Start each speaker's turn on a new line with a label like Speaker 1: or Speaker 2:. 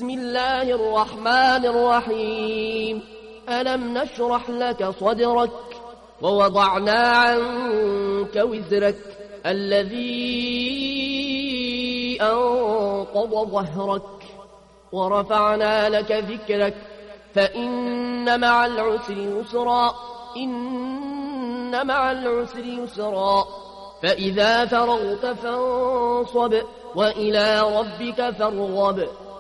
Speaker 1: بسم الله الرحمن الرحيم. ألم نشرح لك صدرك ووضعنا عنك وزرك الذي أنقض ظهرك ورفعنا لك ذكرك فإن مع العسر يسرا إن مع العسر يسرا فإذا فرغت فانصب وإلى ربك فارغب